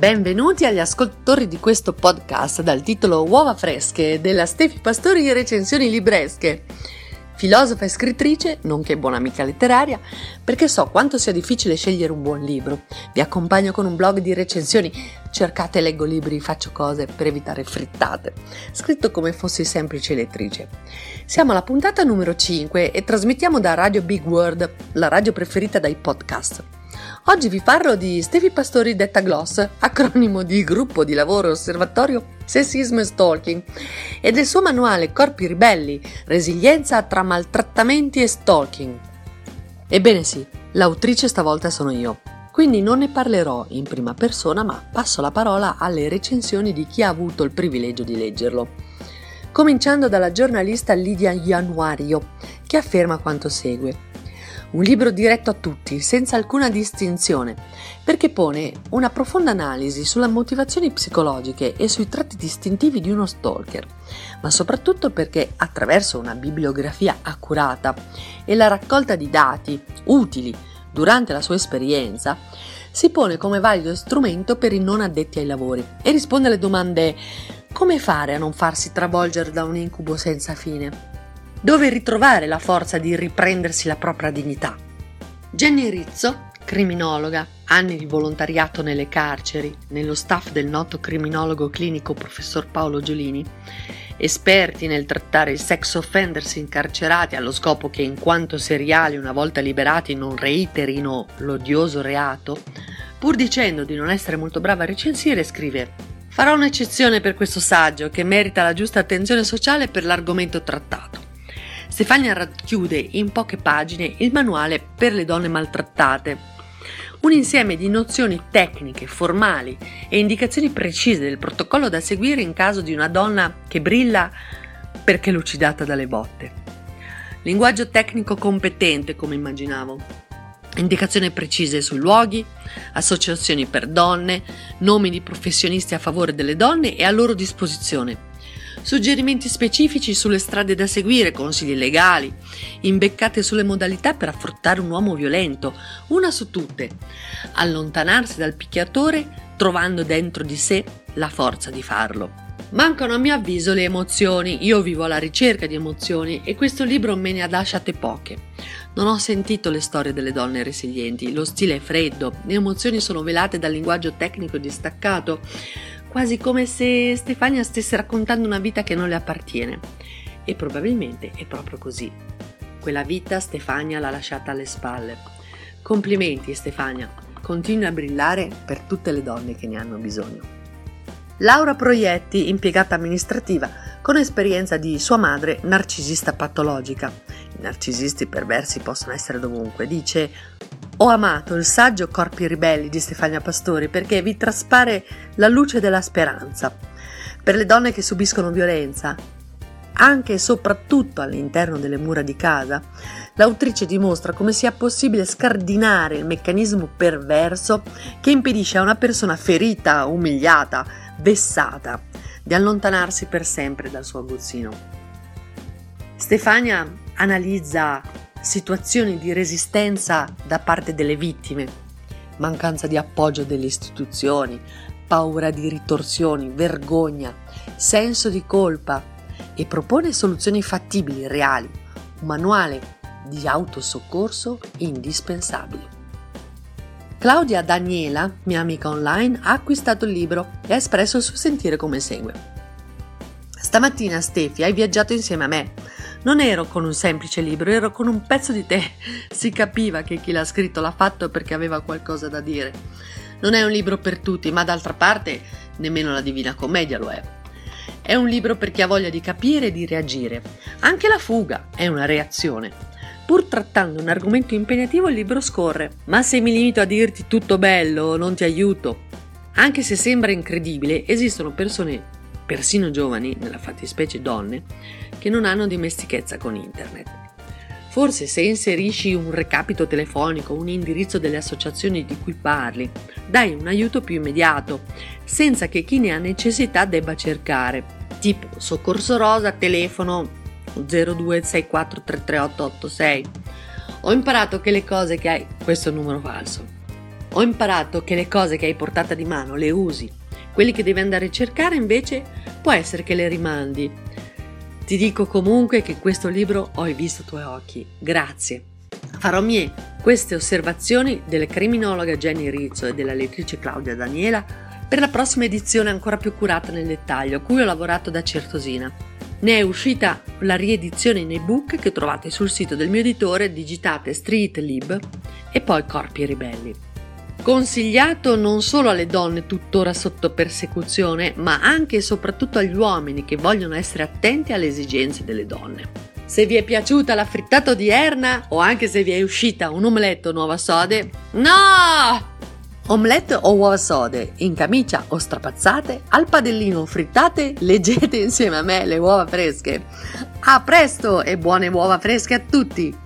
Benvenuti agli ascoltatori di questo podcast dal titolo Uova fresche della Stefi Pastori recensioni libresche. Filosofa e scrittrice, nonché buona amica letteraria, perché so quanto sia difficile scegliere un buon libro. Vi accompagno con un blog di recensioni, cercate leggo libri, faccio cose per evitare frittate, scritto come fossi semplice lettrice. Siamo alla puntata numero 5 e trasmettiamo da Radio Big World, la radio preferita dai podcast. Oggi vi parlo di Stefi Pastori detta Gloss, acronimo di Gruppo di Lavoro Osservatorio Sessismo e Stalking, e del suo manuale Corpi Ribelli, resilienza tra maltrattamenti e stalking. Ebbene sì, l'autrice stavolta sono io, quindi non ne parlerò in prima persona, ma passo la parola alle recensioni di chi ha avuto il privilegio di leggerlo. Cominciando dalla giornalista Lidia Januario, che afferma quanto segue. Un libro diretto a tutti, senza alcuna distinzione, perché pone una profonda analisi sulle motivazioni psicologiche e sui tratti distintivi di uno stalker, ma soprattutto perché attraverso una bibliografia accurata e la raccolta di dati utili durante la sua esperienza, si pone come valido strumento per i non addetti ai lavori e risponde alle domande: come fare a non farsi travolgere da un incubo senza fine? Dove ritrovare la forza di riprendersi la propria dignità? Jenny Rizzo, criminologa, anni di volontariato nelle carceri, nello staff del noto criminologo clinico professor Paolo Giolini, esperti nel trattare i sex offenders incarcerati allo scopo che in quanto seriali una volta liberati non reiterino l'odioso reato, pur dicendo di non essere molto brava a recensire, scrive: farò un'eccezione per questo saggio che merita la giusta attenzione sociale per l'argomento trattato. Stefania racchiude in poche pagine il manuale per le donne maltrattate, un insieme di nozioni tecniche, formali e indicazioni precise del protocollo da seguire in caso di una donna che brilla perché lucidata dalle botte. Linguaggio tecnico competente, come immaginavo. Indicazioni precise sui luoghi, associazioni per donne, nomi di professionisti a favore delle donne e a loro disposizione. Suggerimenti specifici sulle strade da seguire, consigli legali, imbeccate sulle modalità per affrontare un uomo violento, una su tutte: allontanarsi dal picchiatore trovando dentro di sé la forza di farlo. Mancano a mio avviso le emozioni, io vivo alla ricerca di emozioni e questo libro me ne ha lasciate poche. Non ho sentito le storie delle donne resilienti, lo stile è freddo, le emozioni sono velate dal linguaggio tecnico distaccato, quasi come se Stefania stesse raccontando una vita che non le appartiene. E probabilmente è proprio così. Quella vita Stefania l'ha lasciata alle spalle. Complimenti Stefania, continui a brillare per tutte le donne che ne hanno bisogno. Laura Proietti, impiegata amministrativa, con esperienza di sua madre narcisista patologica. I narcisisti perversi possono essere dovunque, dice: ho amato il saggio Corpi Ribelli di Stefania Pastori perché vi traspare la luce della speranza. Per le donne che subiscono violenza, anche e soprattutto all'interno delle mura di casa, l'autrice dimostra come sia possibile scardinare il meccanismo perverso che impedisce a una persona ferita, umiliata, vessata, di allontanarsi per sempre dal suo aguzzino. Stefania analizza situazioni di resistenza da parte delle vittime, mancanza di appoggio delle istituzioni, paura di ritorsioni, vergogna, senso di colpa, e propone soluzioni fattibili, reali, un manuale di autosoccorso indispensabile. Claudia Daniela, mia amica online, ha acquistato il libro e ha espresso il suo sentire come segue. Stamattina, Stefi, hai viaggiato insieme a me. Non ero con un semplice libro, ero con un pezzo di te. Si capiva che chi l'ha scritto l'ha fatto perché aveva qualcosa da dire. Non è un libro per tutti, ma d'altra parte nemmeno la Divina Commedia lo è. È un libro per chi ha voglia di capire e di reagire. Anche la fuga è una reazione. Pur trattando un argomento impegnativo, il libro scorre. Ma se mi limito a dirti tutto bello, non ti aiuto. Anche se sembra incredibile, esistono persone, persino giovani, nella fattispecie donne, che non hanno dimestichezza con internet. Forse se inserisci un recapito telefonico, un indirizzo delle associazioni di cui parli, dai un aiuto più immediato, senza che chi ne ha necessità debba cercare, tipo Soccorso Rosa, telefono 0264338886. Ho imparato che le cose che hai, questo è un numero falso. Ho imparato che le cose che hai portata di mano le usi, quelli che devi andare a cercare invece può essere che le rimandi. Ti dico comunque che questo libro ho visto i tuoi occhi, grazie. Farò mie queste osservazioni della criminologa Jenny Rizzo e della lettrice Claudia Daniela per la prossima edizione ancora più curata nel dettaglio, a cui ho lavorato da certosina. Ne è uscita la riedizione in ebook che trovate sul sito del mio editore, digitate Street Lib e poi Corpi Ribelli. Consigliato non solo alle donne tuttora sotto persecuzione, ma anche e soprattutto agli uomini che vogliono essere attenti alle esigenze delle donne. Se vi è piaciuta la frittata odierna, o anche se vi è uscita un omelette o nuova sode, no! Omelette o uova sode, in camicia o strapazzate, al padellino o frittate, leggete insieme a me le uova fresche. A presto e buone uova fresche a tutti!